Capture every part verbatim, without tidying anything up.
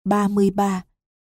ba mươi ba.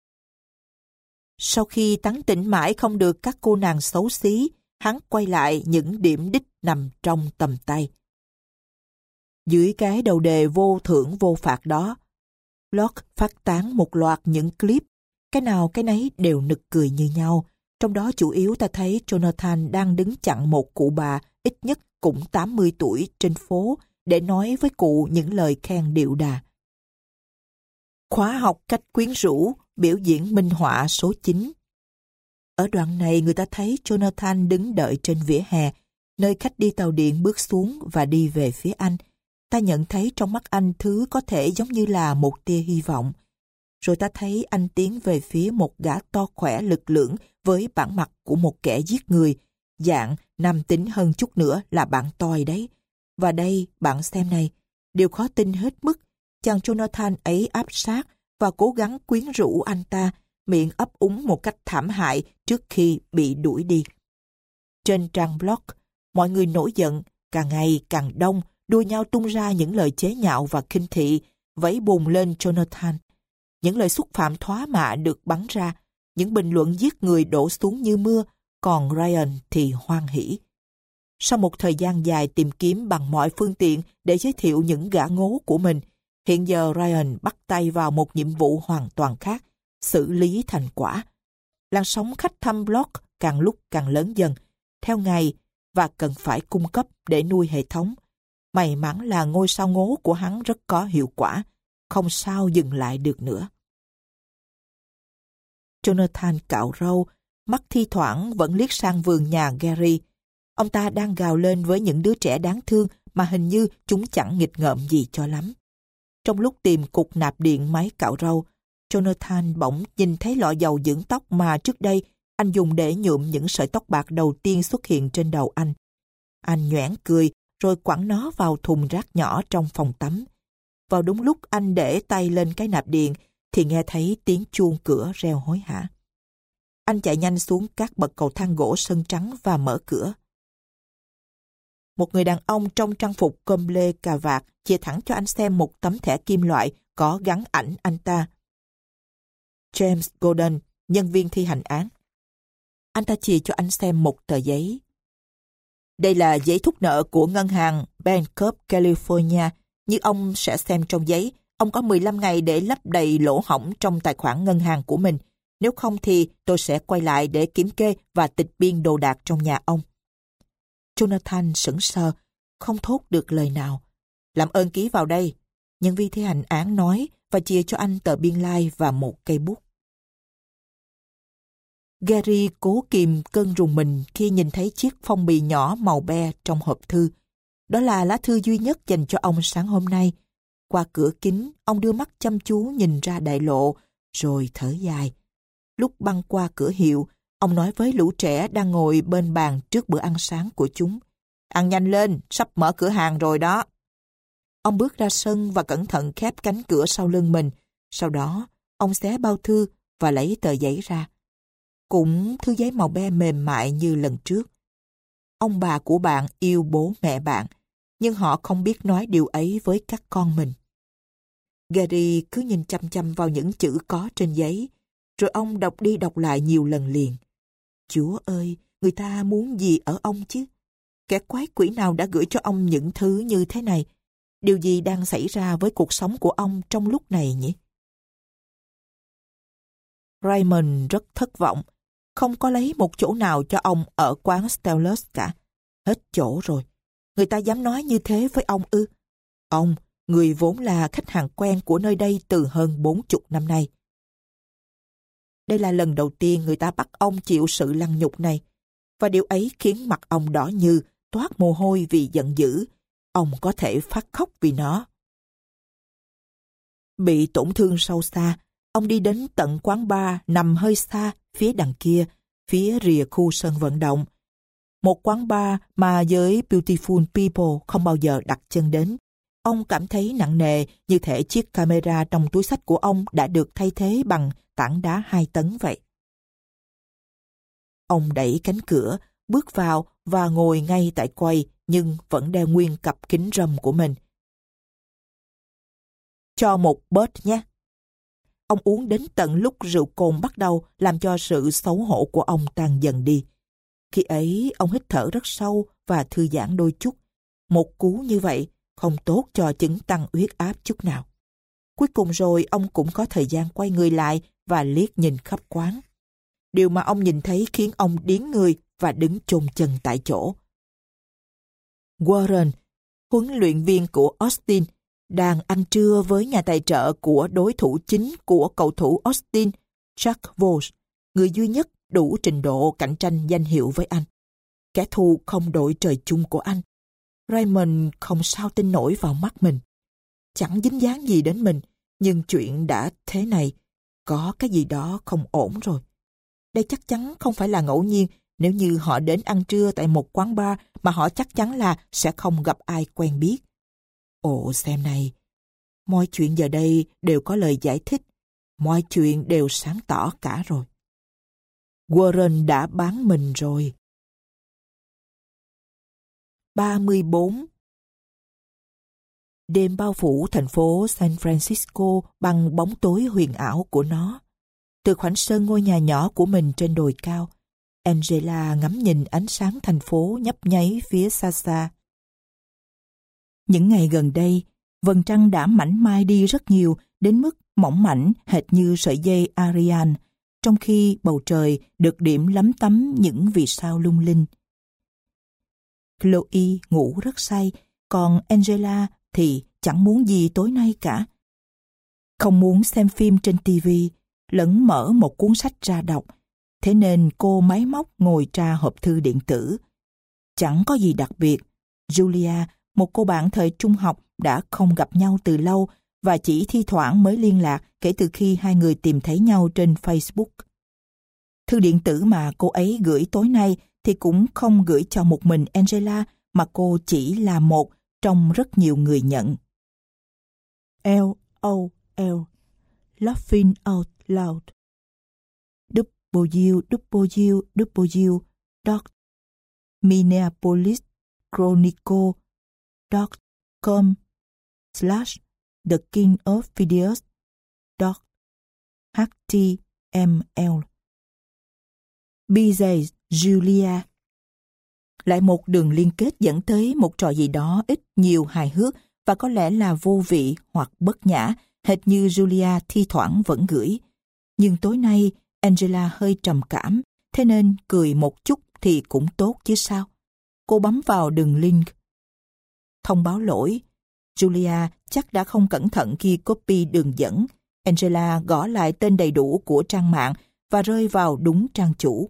Sau khi tán tỉnh mãi không được các cô nàng xấu xí, hắn quay lại những điểm đích nằm trong tầm tay. Dưới cái đầu đề vô thưởng vô phạt đó, Locke phát tán một loạt những clip, cái nào cái nấy đều nực cười như nhau. Trong đó chủ yếu ta thấy Jonathan đang đứng chặn một cụ bà ít nhất cũng tám mươi tuổi trên phố để nói với cụ những lời khen điệu đà. Khóa học cách quyến rũ, biểu diễn minh họa số chín. Ở đoạn này người ta thấy Jonathan đứng đợi trên vỉa hè, nơi khách đi tàu điện bước xuống và đi về phía anh. Ta nhận thấy trong mắt anh thứ có thể giống như là một tia hy vọng. Rồi ta thấy anh tiến về phía một gã to khỏe lực lưỡng với bản mặt của một kẻ giết người, dạng nam tính hơn chút nữa là bạn toi đấy. Và đây, bạn xem này, điều khó tin hết mức, chàng Jonathan ấy áp sát và cố gắng quyến rũ anh ta, miệng ấp úng một cách thảm hại trước khi bị đuổi đi. Trên trang blog, mọi người nổi giận, càng ngày càng đông, đua nhau tung ra những lời chế nhạo và khinh thị, vẫy bùng lên Jonathan. Những lời xúc phạm thóa mạ được bắn ra, những bình luận giết người đổ xuống như mưa, còn Ryan thì hoan hỉ. Sau một thời gian dài tìm kiếm bằng mọi phương tiện để giới thiệu những gã ngố của mình, hiện giờ Ryan bắt tay vào một nhiệm vụ hoàn toàn khác, xử lý thành quả. Làn sóng khách thăm blog càng lúc càng lớn dần, theo ngày và cần phải cung cấp để nuôi hệ thống. May mắn là ngôi sao ngố của hắn rất có hiệu quả, không sao dừng lại được nữa. Jonathan cạo râu, mắt thi thoảng vẫn liếc sang vườn nhà Gary. Ông ta đang gào lên với những đứa trẻ đáng thương mà hình như chúng chẳng nghịch ngợm gì cho lắm. Trong lúc tìm cục nạp điện máy cạo râu, Jonathan bỗng nhìn thấy lọ dầu dưỡng tóc mà trước đây anh dùng để nhuộm những sợi tóc bạc đầu tiên xuất hiện trên đầu anh. Anh nhoẻn cười rồi quẳng nó vào thùng rác nhỏ trong phòng tắm. Vào đúng lúc anh để tay lên cái nạp điện thì nghe thấy tiếng chuông cửa reo hối hả. Anh chạy nhanh xuống các bậc cầu thang gỗ sơn trắng và mở cửa. Một người đàn ông trong trang phục com lê cà vạt chia thẳng cho anh xem một tấm thẻ kim loại có gắn ảnh anh ta. James Gordon, nhân viên thi hành án. Anh ta chìa cho anh xem một tờ giấy. Đây là giấy thúc nợ của ngân hàng Bank of California. Như ông sẽ xem trong giấy, ông có mười lăm ngày để lấp đầy lỗ hổng trong tài khoản ngân hàng của mình. Nếu không thì tôi sẽ quay lại để kiểm kê và tịch biên đồ đạc trong nhà ông. Jonathan sững sờ, không thốt được lời nào. Làm ơn ký vào đây, nhân viên thi hành án nói và chia cho anh tờ biên lai và một cây bút. Gary cố kìm cơn rùng mình khi nhìn thấy chiếc phong bì nhỏ màu be trong hộp thư. Đó là lá thư duy nhất dành cho ông sáng hôm nay. Qua cửa kính, ông đưa mắt chăm chú nhìn ra đại lộ, rồi thở dài. Lúc băng qua cửa hiệu, ông nói với lũ trẻ đang ngồi bên bàn trước bữa ăn sáng của chúng. Ăn nhanh lên, sắp mở cửa hàng rồi đó. Ông bước ra sân và cẩn thận khép cánh cửa sau lưng mình. Sau đó, ông xé bao thư và lấy tờ giấy ra. Cũng thư giấy màu be mềm mại như lần trước. Ông bà của bạn yêu bố mẹ bạn, nhưng họ không biết nói điều ấy với các con mình. Gary cứ nhìn chăm chăm vào những chữ có trên giấy, rồi ông đọc đi đọc lại nhiều lần liền. Chúa ơi, người ta muốn gì ở ông chứ? Kẻ quái quỷ nào đã gửi cho ông những thứ như thế này? Điều gì đang xảy ra với cuộc sống của ông trong lúc này nhỉ? Raymond rất thất vọng. Không có lấy một chỗ nào cho ông ở quán Stellus cả. Hết chỗ rồi. Người ta dám nói như thế với ông ư? Ông, người vốn là khách hàng quen của nơi đây từ hơn bốn chục năm nay. Đây là lần đầu tiên người ta bắt ông chịu sự lăng nhục này. Và điều ấy khiến mặt ông đỏ như, toát mồ hôi vì giận dữ. Ông có thể phát khóc vì nó. Bị tổn thương sâu xa, ông đi đến tận quán bar nằm hơi xa phía đằng kia, phía rìa khu sân vận động. Một quán bar mà giới Beautiful People không bao giờ đặt chân đến. Ông cảm thấy nặng nề như thể chiếc camera trong túi xách của ông đã được thay thế bằng tảng đá hai tấn vậy. Ông đẩy cánh cửa, bước vào và ngồi ngay tại quầy nhưng vẫn đeo nguyên cặp kính râm của mình. Cho một bớt nhé. Ông uống đến tận lúc rượu cồn bắt đầu làm cho sự xấu hổ của ông tan dần đi. Khi ấy, ông hít thở rất sâu và thư giãn đôi chút. Một cú như vậy không tốt cho chứng tăng huyết áp chút nào. Cuối cùng rồi ông cũng có thời gian quay người lại và liếc nhìn khắp quán. Điều mà ông nhìn thấy khiến ông điếng người và đứng chôn chân tại chỗ. Warren, huấn luyện viên của Austin, đang ăn trưa với nhà tài trợ của đối thủ chính của cầu thủ Austin, Jack Voss, người duy nhất đủ trình độ cạnh tranh danh hiệu với anh. Kẻ thù không đội trời chung của anh. Raymond không sao tin nổi vào mắt mình. Chẳng dính dáng gì đến mình, nhưng chuyện đã thế này, có cái gì đó không ổn rồi. Đây chắc chắn không phải là ngẫu nhiên nếu như họ đến ăn trưa tại một quán bar mà họ chắc chắn là sẽ không gặp ai quen biết. Ồ xem này, mọi chuyện giờ đây đều có lời giải thích, mọi chuyện đều sáng tỏ cả rồi. Warren đã bán mình rồi. ba mươi bốn Đêm bao phủ thành phố San Francisco bằng bóng tối huyền ảo của nó. Từ khoảnh sân ngôi nhà nhỏ của mình trên đồi cao, Angela ngắm nhìn ánh sáng thành phố nhấp nháy phía xa xa. Những ngày gần đây, vầng trăng đã mảnh mai đi rất nhiều, đến mức mỏng mảnh hệt như sợi dây Ariane, trong khi bầu trời được điểm lấm tấm những vì sao lung linh. Chloe ngủ rất say, còn Angela thì chẳng muốn gì tối nay cả. Không muốn xem phim trên ti vi, lẫn mở một cuốn sách ra đọc, thế nên cô máy móc ngồi tra hộp thư điện tử. Chẳng có gì đặc biệt. Julia, một cô bạn thời trung học đã không gặp nhau từ lâu và chỉ thi thoảng mới liên lạc kể từ khi hai người tìm thấy nhau trên Facebook. Thư điện tử mà cô ấy gửi tối nay thì cũng không gửi cho một mình Angela, mà cô chỉ là một trong rất nhiều người nhận. L O L Laughing out loud W W W dot Minneapolis Chronicle dot com slash The King of Videos dot H T M L. B J Julia. Lại một đường liên kết dẫn tới một trò gì đó ít nhiều hài hước và có lẽ là vô vị hoặc bất nhã, hệt như Julia thi thoảng vẫn gửi. Nhưng tối nay Angela hơi trầm cảm, thế nên cười một chút thì cũng tốt chứ sao. Cô bấm vào đường link. Thông báo lỗi. Julia chắc đã không cẩn thận khi copy đường dẫn. Angela gõ lại tên đầy đủ của trang mạng và rơi vào đúng trang chủ.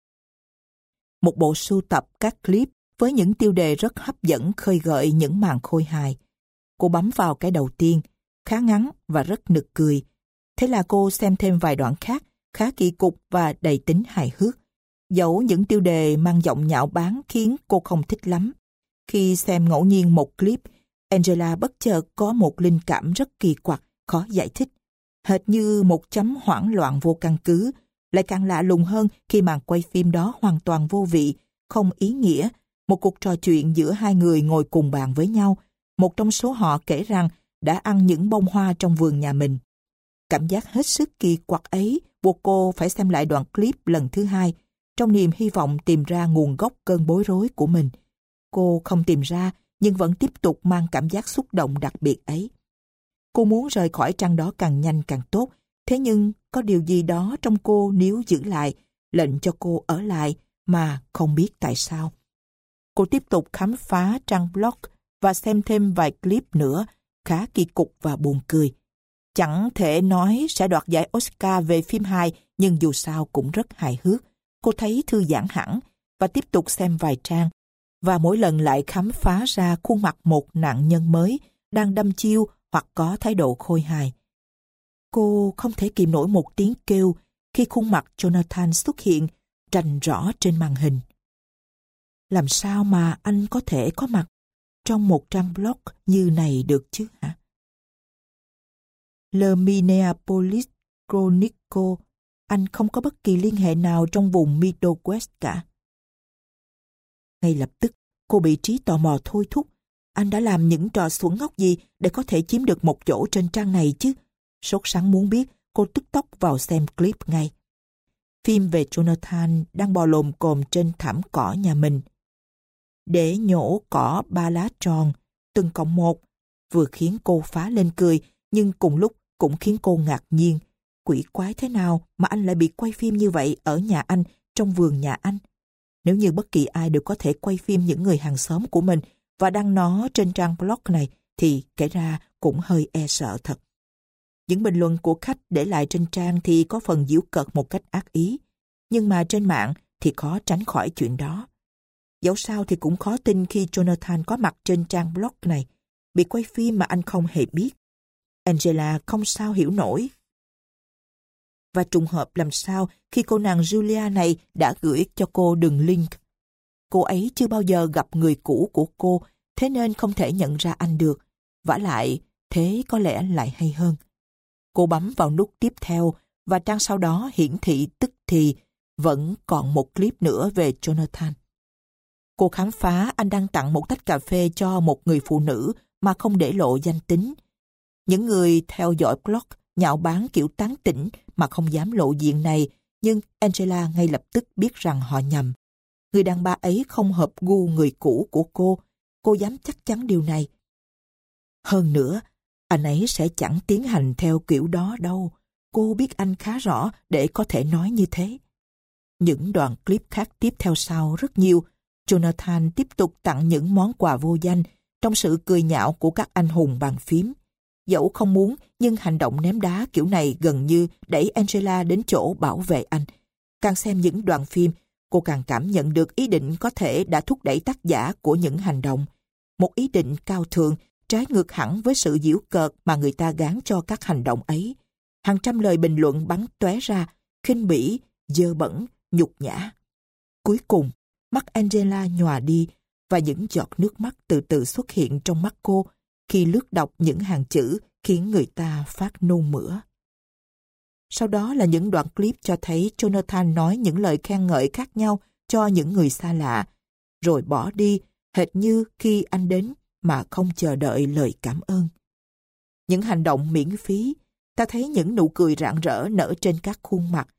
Một bộ sưu tập các clip với những tiêu đề rất hấp dẫn khơi gợi những màn khôi hài. Cô bấm vào cái đầu tiên, khá ngắn và rất nực cười. Thế là cô xem thêm vài đoạn khác, khá kỳ cục và đầy tính hài hước. Dẫu những tiêu đề mang giọng nhạo báng khiến cô không thích lắm. Khi xem ngẫu nhiên một clip, Angela bất chợt có một linh cảm rất kỳ quặc, khó giải thích. Hệt như một chấm hoảng loạn vô căn cứ, lại càng lạ lùng hơn khi màn quay phim đó hoàn toàn vô vị, không ý nghĩa. Một cuộc trò chuyện giữa hai người ngồi cùng bàn với nhau. Một trong số họ kể rằng đã ăn những bông hoa trong vườn nhà mình. Cảm giác hết sức kỳ quặc ấy buộc cô phải xem lại đoạn clip lần thứ hai, trong niềm hy vọng tìm ra nguồn gốc cơn bối rối của mình. Cô không tìm ra, nhưng vẫn tiếp tục mang cảm giác xúc động đặc biệt ấy. Cô muốn rời khỏi trang đó càng nhanh càng tốt, thế nhưng có điều gì đó trong cô níu giữ lại, lệnh cho cô ở lại mà không biết tại sao. Cô tiếp tục khám phá trang blog và xem thêm vài clip nữa, khá kỳ cục và buồn cười. Chẳng thể nói sẽ đoạt giải Oscar về phim hài, nhưng dù sao cũng rất hài hước. Cô thấy thư giãn hẳn và tiếp tục xem vài trang, và mỗi lần lại khám phá ra khuôn mặt một nạn nhân mới đang đâm chiêu hoặc có thái độ khôi hài. Cô không thể kìm nổi một tiếng kêu khi khuôn mặt Jonathan xuất hiện rành rõ trên màn hình. Làm sao mà anh có thể có mặt trong một trang blog như này được chứ hả? Le Minneapolis Chronicle, anh không có bất kỳ liên hệ nào trong vùng Midwest cả. Ngay lập tức, cô bị trí tò mò thôi thúc. Anh đã làm những trò xuẩn ngốc gì để có thể chiếm được một chỗ trên trang này chứ? Sốt sắng muốn biết cô tức tốc vào xem clip ngay. Phim về Jonathan đang bò lồm cồm trên thảm cỏ nhà mình. Để nhổ cỏ ba lá tròn, từng cọng một, vừa khiến cô phá lên cười, nhưng cùng lúc cũng khiến cô ngạc nhiên. Quỷ quái thế nào mà anh lại bị quay phim như vậy ở nhà anh, trong vườn nhà anh? Nếu như bất kỳ ai đều có thể quay phim những người hàng xóm của mình và đăng nó trên trang blog này, thì kể ra cũng hơi e sợ thật. Những bình luận của khách để lại trên trang thì có phần giễu cợt một cách ác ý, nhưng mà trên mạng thì khó tránh khỏi chuyện đó. Dẫu sao thì cũng khó tin khi Jonathan có mặt trên trang blog này, bị quay phim mà anh không hề biết. Angela không sao hiểu nổi. Và trùng hợp làm sao khi cô nàng Julia này đã gửi cho cô đường link. Cô ấy chưa bao giờ gặp người cũ của cô, thế nên không thể nhận ra anh được. Vả lại, thế có lẽ lại hay hơn. Cô bấm vào nút tiếp theo và trang sau đó hiển thị tức thì vẫn còn một clip nữa về Jonathan. Cô khám phá anh đang tặng một tách cà phê cho một người phụ nữ mà không để lộ danh tính. Những người theo dõi blog nhạo báng kiểu tán tỉnh mà không dám lộ diện này, nhưng Angela ngay lập tức biết rằng họ nhầm. Người đàn bà ấy không hợp gu người cũ của cô, cô dám chắc chắn điều này. Hơn nữa, anh ấy sẽ chẳng tiến hành theo kiểu đó đâu. Cô biết anh khá rõ để có thể nói như thế. Những đoạn clip khác tiếp theo sau rất nhiều. Jonathan tiếp tục tặng những món quà vô danh trong sự cười nhạo của các anh hùng bàn phím. Dẫu không muốn, nhưng hành động ném đá kiểu này gần như đẩy Angela đến chỗ bảo vệ anh. Càng xem những đoạn phim, cô càng cảm nhận được ý định có thể đã thúc đẩy tác giả của những hành động. Một ý định cao thượng, trái ngược hẳn với sự giễu cợt mà người ta gán cho các hành động ấy. Hàng trăm lời bình luận bắn tóe ra, khinh bỉ, dơ bẩn, nhục nhã. Cuối cùng, mắt Angela nhòa đi và những giọt nước mắt từ từ xuất hiện trong mắt cô khi lướt đọc những hàng chữ khiến người ta phát nôn mửa. Sau đó là những đoạn clip cho thấy Jonathan nói những lời khen ngợi khác nhau cho những người xa lạ, rồi bỏ đi hệt như khi anh đến mà không chờ đợi lời cảm ơn. Những hành động miễn phí, ta thấy những nụ cười rạng rỡ nở trên các khuôn mặt.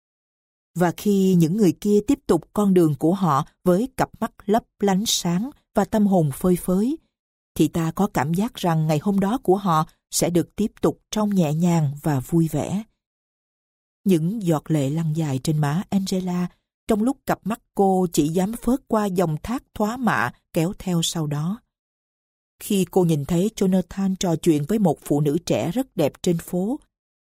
Và khi những người kia tiếp tục con đường của họ với cặp mắt lấp lánh sáng và tâm hồn phơi phới, thì ta có cảm giác rằng ngày hôm đó của họ sẽ được tiếp tục trông nhẹ nhàng và vui vẻ. Những giọt lệ lăn dài trên má Angela, trong lúc cặp mắt cô chỉ dám phớt qua dòng thác thoá mạ kéo theo sau đó. Khi cô nhìn thấy Jonathan trò chuyện với một phụ nữ trẻ rất đẹp trên phố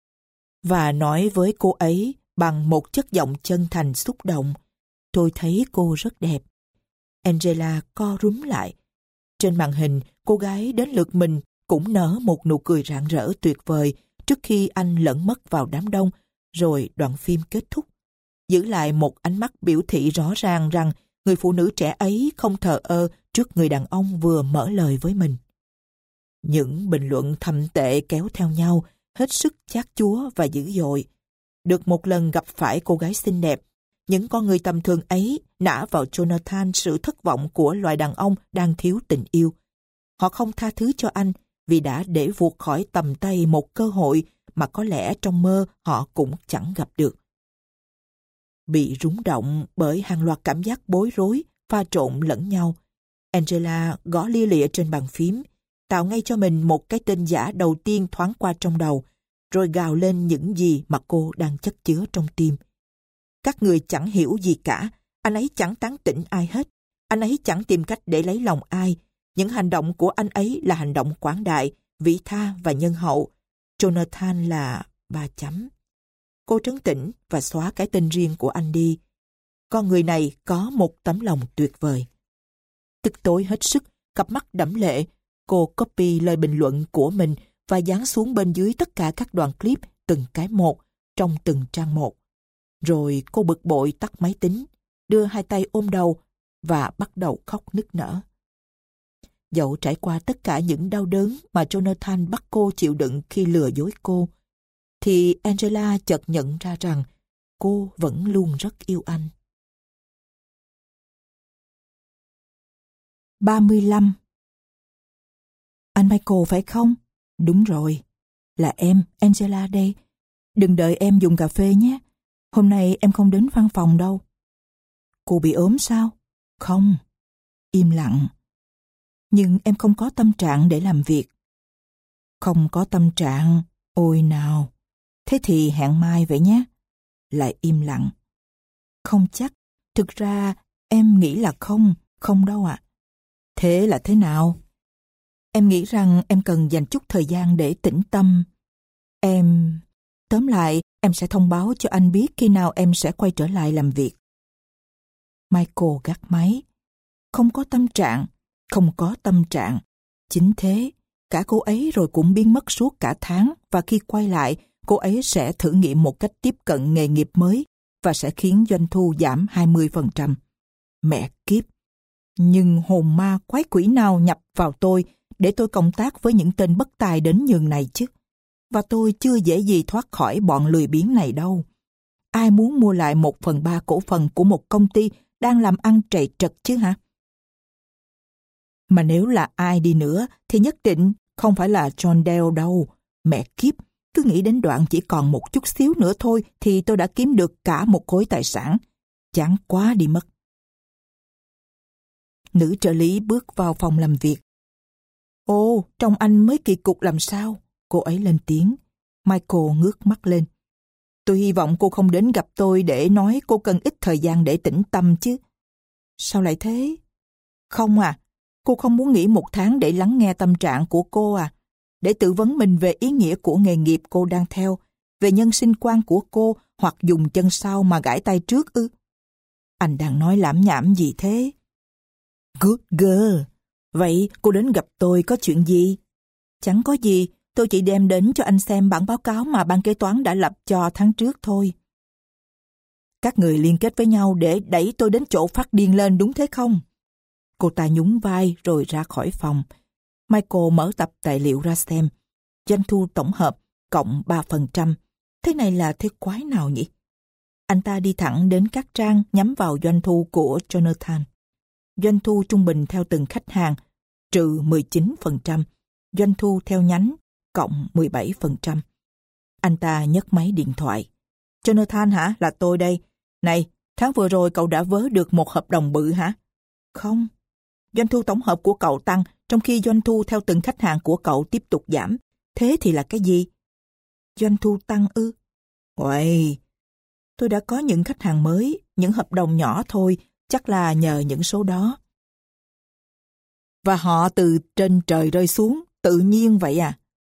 và nói với cô ấy bằng một chất giọng chân thành xúc động, tôi thấy cô rất đẹp. Angela co rúm lại. Trên màn hình, cô gái đến lượt mình cũng nở một nụ cười rạng rỡ tuyệt vời trước khi anh lẫn mất vào đám đông, rồi đoạn phim kết thúc. Giữ lại một ánh mắt biểu thị rõ ràng rằng người phụ nữ trẻ ấy không thờ ơ trước người đàn ông vừa mở lời với mình. Những bình luận thậm tệ kéo theo nhau, hết sức chát chúa và dữ dội. Được một lần gặp phải cô gái xinh đẹp, những con người tầm thường ấy nã vào Jonathan sự thất vọng của loài đàn ông đang thiếu tình yêu. Họ không tha thứ cho anh vì đã để vụt khỏi tầm tay một cơ hội mà có lẽ trong mơ họ cũng chẳng gặp được. Bị rúng động bởi hàng loạt cảm giác bối rối, pha trộn lẫn nhau, Angela gõ lia lịa trên bàn phím, tạo ngay cho mình một cái tên giả đầu tiên thoáng qua trong đầu, rồi gào lên những gì mà cô đang chất chứa trong tim. Các người chẳng hiểu gì cả, anh ấy chẳng tán tỉnh ai hết, anh ấy chẳng tìm cách để lấy lòng ai. Những hành động của anh ấy là hành động quảng đại, vĩ tha và nhân hậu. Jonathan là ba chấm. Cô trấn tĩnh và xóa cái tên riêng của anh đi. Con người này có một tấm lòng tuyệt vời. Tức tối hết sức, cặp mắt đẫm lệ, cô copy lời bình luận của mình và dán xuống bên dưới tất cả các đoạn clip từng cái một, trong từng trang một. Rồi cô bực bội tắt máy tính, đưa hai tay ôm đầu và bắt đầu khóc nức nở. Dẫu trải qua tất cả những đau đớn mà Jonathan bắt cô chịu đựng khi lừa dối cô, thì Angela chợt nhận ra rằng cô vẫn luôn rất yêu anh. ba mươi lăm. Anh Michael phải không? Đúng rồi, là em, Angela đây. Đừng đợi em dùng cà phê nhé. Hôm nay em không đến văn phòng đâu. Cô bị ốm sao? Không. Im lặng. Nhưng em không có tâm trạng để làm việc. Không có tâm trạng, ôi nào. Thế thì hẹn mai vậy nhé. Lại im lặng. Không chắc, thực ra em nghĩ là không, không đâu ạ. Thế là thế nào? Em nghĩ rằng em cần dành chút thời gian để tĩnh tâm. Em... Tóm lại, em sẽ thông báo cho anh biết khi nào em sẽ quay trở lại làm việc. Michael gác máy. Không có tâm trạng, không có tâm trạng. Chính thế, cả cô ấy rồi cũng biến mất suốt cả tháng và khi quay lại, cô ấy sẽ thử nghiệm một cách tiếp cận nghề nghiệp mới và sẽ khiến doanh thu giảm hai mươi phần trăm. Mẹ kiếp! Nhưng hồn ma quái quỷ nào nhập vào tôi để tôi cộng tác với những tên bất tài đến nhường này chứ? Và tôi chưa dễ gì thoát khỏi bọn lười biếng này đâu. Ai muốn mua lại một phần ba cổ phần của một công ty đang làm ăn trầy trật chứ hả? Mà nếu là ai đi nữa thì nhất định không phải là John Dale đâu. Mẹ kiếp, cứ nghĩ đến đoạn chỉ còn một chút xíu nữa thôi thì tôi đã kiếm được cả một khối tài sản. Chán quá đi mất. Nữ trợ lý bước vào phòng làm việc. Ồ, trông anh mới kỳ cục làm sao? Cô ấy lên tiếng. Michael ngước mắt lên. Tôi hy vọng cô không đến gặp tôi để nói cô cần ít thời gian để tĩnh tâm chứ. Sao lại thế? Không à, cô không muốn nghỉ một tháng để lắng nghe tâm trạng của cô à? Để tự vấn mình về ý nghĩa của nghề nghiệp cô đang theo, về nhân sinh quan của cô hoặc dùng chân sau mà gãi tay trước ư? Anh đang nói lảm nhảm gì thế? Good girl. Vậy cô đến gặp tôi có chuyện gì? Chẳng có gì, tôi chỉ đem đến cho anh xem bản báo cáo mà ban kế toán đã lập cho tháng trước thôi. Các người liên kết với nhau để đẩy tôi đến chỗ phát điên lên đúng thế không? Cô ta nhún vai rồi ra khỏi phòng. Michael mở tập tài liệu ra xem. Doanh thu tổng hợp cộng ba phần trăm. Thế này là thế quái nào nhỉ? Anh ta đi thẳng đến các trang nhắm vào doanh thu của Jonathan. Doanh thu trung bình theo từng khách hàng, trừ mười chín phần trăm. Doanh thu theo nhánh, cộng mười bảy phần trăm. Anh ta nhấc máy điện thoại. Jonathan hả? Là tôi đây. Này, tháng vừa rồi cậu đã vớ được một hợp đồng bự hả? Không. Doanh thu tổng hợp của cậu tăng, trong khi doanh thu theo từng khách hàng của cậu tiếp tục giảm. Thế thì là cái gì? Doanh thu tăng ư? Uầy, tôi đã có những khách hàng mới, những hợp đồng nhỏ thôi, chắc là nhờ những số đó. Và họ từ trên trời rơi xuống, tự nhiên vậy à?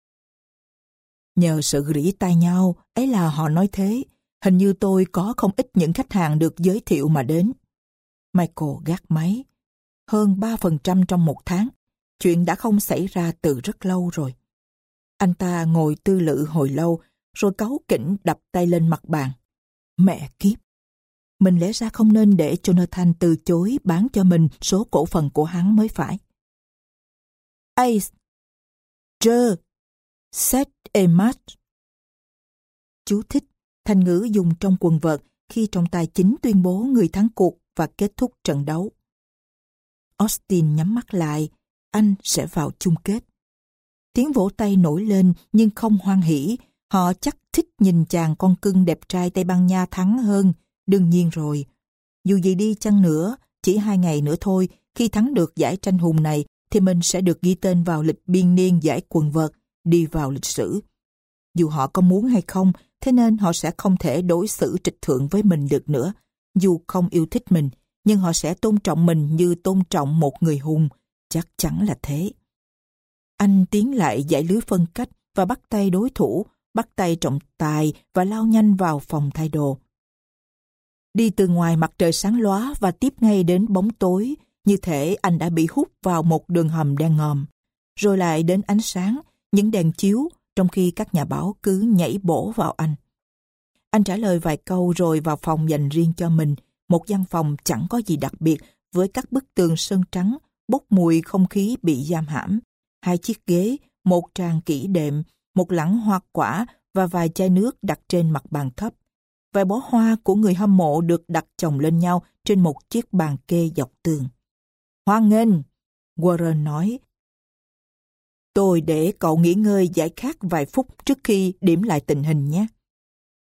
Nhờ sự rỉ tai nhau, ấy là họ nói thế. Hình như tôi có không ít những khách hàng được giới thiệu mà đến. Michael gác máy. Hơn ba phần trăm trong một tháng. Chuyện đã không xảy ra từ rất lâu rồi. Anh ta ngồi tư lự hồi lâu, rồi cáu kỉnh đập tay lên mặt bàn. Mẹ kiếp! Mình lẽ ra không nên để Jonathan từ chối bán cho mình số cổ phần của hắn mới phải. Ace! Je! Set et match! Chú thích, thành ngữ dùng trong quần vợt khi trọng tài chính tuyên bố người thắng cuộc và kết thúc trận đấu. Austin nhắm mắt lại, anh sẽ vào chung kết. Tiếng vỗ tay nổi lên nhưng không hoan hỉ. Họ chắc thích nhìn chàng con cưng đẹp trai Tây Ban Nha thắng hơn, đương nhiên rồi. Dù gì đi chăng nữa, chỉ hai ngày nữa thôi, khi thắng được giải tranh hùng này thì mình sẽ được ghi tên vào lịch biên niên giải quần vợt, đi vào lịch sử. Dù họ có muốn hay không, thế nên họ sẽ không thể đối xử trịch thượng với mình được nữa. Dù không yêu thích mình, nhưng họ sẽ tôn trọng mình như tôn trọng một người hùng, chắc chắn là thế. Anh tiến lại dãy lưới phân cách và bắt tay đối thủ, bắt tay trọng tài và lao nhanh vào phòng thay đồ. Đi từ ngoài mặt trời sáng lóa và tiếp ngay đến bóng tối, như thể anh đã bị hút vào một đường hầm đen ngòm. Rồi lại đến ánh sáng, những đèn chiếu, trong khi các nhà báo cứ nhảy bổ vào anh. Anh trả lời vài câu rồi vào phòng dành riêng cho mình, một văn phòng chẳng có gì đặc biệt với các bức tường sơn trắng, bốc mùi không khí bị giam hãm. Hai chiếc ghế, một tràng kỹ đệm, một lẵng hoa quả và vài chai nước đặt trên mặt bàn thấp. Vài bó hoa của người hâm mộ được đặt chồng lên nhau trên một chiếc bàn kê dọc tường. Hoan nghênh, Warren nói. Tôi để cậu nghỉ ngơi giải khát vài phút trước khi điểm lại tình hình nhé.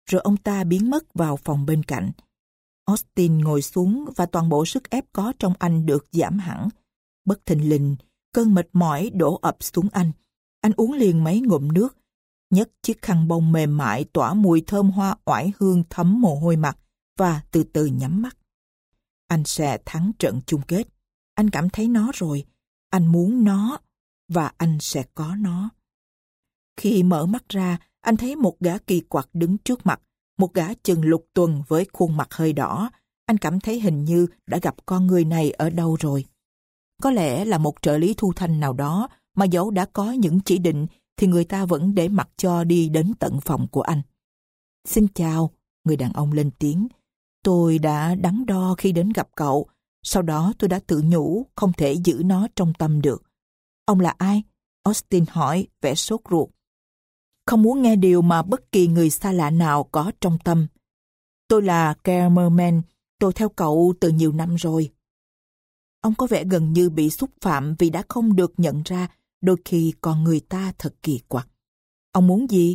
rồi ông ta biến mất vào phòng bên cạnh. Austin ngồi xuống và toàn bộ sức ép có trong anh được giảm hẳn. Bất thình lình, cơn mệt mỏi đổ ập xuống anh. Anh uống liền mấy ngụm nước, nhấc chiếc khăn bông mềm mại tỏa mùi thơm hoa oải hương thấm mồ hôi mặt và từ từ nhắm mắt. Anh sẽ thắng trận chung kết. Anh cảm thấy nó rồi. Anh muốn nó và anh sẽ có nó. Khi mở mắt ra, anh thấy một gã kỳ quặc đứng trước mặt, một gã chừng lục tuần với khuôn mặt hơi đỏ. Anh cảm thấy hình như đã gặp con người này ở đâu rồi. Có lẽ là một trợ lý thu thanh nào đó mà dẫu đã có những chỉ định thì người ta vẫn để mặc cho đi đến tận phòng của anh. Xin chào, người đàn ông lên tiếng. Tôi đã đắn đo khi đến gặp cậu. Sau đó tôi đã tự nhủ không thể giữ nó trong tâm được. Ông là ai? Austin hỏi, vẻ sốt ruột. Không muốn nghe điều mà bất kỳ người xa lạ nào có trong tâm. Tôi là Camerman, tôi theo cậu từ nhiều năm rồi. Ông có vẻ gần như bị xúc phạm vì đã không được nhận ra đôi khi con người ta thật kỳ quặc. Ông muốn gì?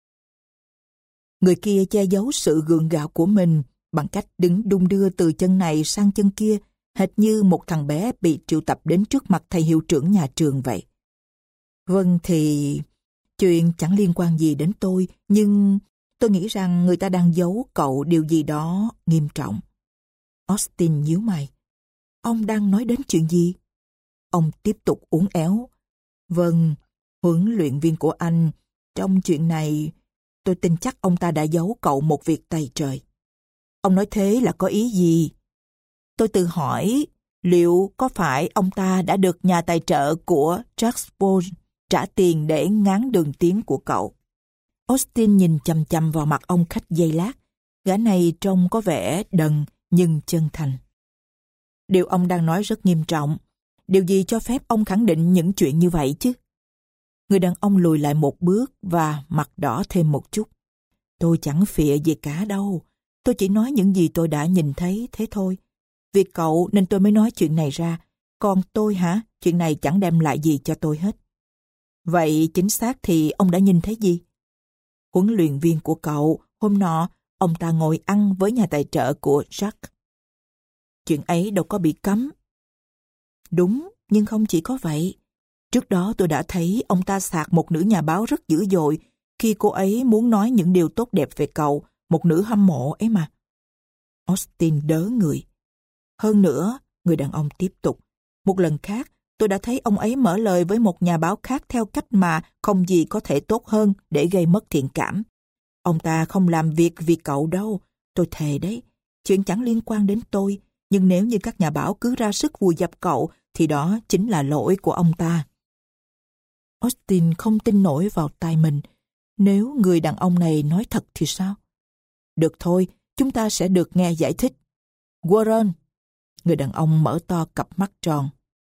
Người kia che giấu sự gượng gạo của mình bằng cách đứng đung đưa từ chân này sang chân kia, hệt như một thằng bé bị triệu tập đến trước mặt thầy hiệu trưởng nhà trường vậy. Vâng thì... chuyện chẳng liên quan gì đến tôi, nhưng tôi nghĩ rằng người ta đang giấu cậu điều gì đó nghiêm trọng. Austin nhíu mày. Ông đang nói đến chuyện gì? Ông tiếp tục uốn éo. Vâng, huấn luyện viên của anh. Trong chuyện này, tôi tin chắc ông ta đã giấu cậu một việc tày trời. Ông nói thế là có ý gì? Tôi tự hỏi, liệu có phải ông ta đã được nhà tài trợ của Jack Ball trả tiền để ngáng đường tiến của cậu? Austin nhìn chằm chằm vào mặt ông khách giây lát. Gã này trông có vẻ đần nhưng chân thành. Điều ông đang nói rất nghiêm trọng. Điều gì cho phép ông khẳng định những chuyện như vậy chứ? Người đàn ông lùi lại một bước và mặt đỏ thêm một chút. Tôi chẳng phịa gì cả đâu. Tôi chỉ nói những gì tôi đã nhìn thấy thế thôi. Vì cậu nên tôi mới nói chuyện này ra. Còn tôi hả? Chuyện này chẳng đem lại gì cho tôi hết. Vậy chính xác thì ông đã nhìn thấy gì? Huấn luyện viên của cậu, hôm nọ, ông ta ngồi ăn với nhà tài trợ của Jack. Chuyện ấy đâu có bị cấm. Đúng, nhưng không chỉ có vậy. Trước đó tôi đã thấy ông ta sạc một nữ nhà báo rất dữ dội khi cô ấy muốn nói những điều tốt đẹp về cậu, một nữ hâm mộ ấy mà. Austin đớ người. Hơn nữa, người đàn ông tiếp tục, một lần khác, tôi đã thấy ông ấy mở lời với một nhà báo khác theo cách mà không gì có thể tốt hơn để gây mất thiện cảm. Ông ta không làm việc vì cậu đâu, tôi thề đấy. Chuyện chẳng liên quan đến tôi, nhưng nếu như các nhà báo cứ ra sức vùi dập cậu, thì đó chính là lỗi của ông ta. Austin không tin nổi vào tai mình. Nếu người đàn ông này nói thật thì sao? Được thôi, chúng ta sẽ được nghe giải thích. Warren, người đàn ông mở to cặp mắt tròn.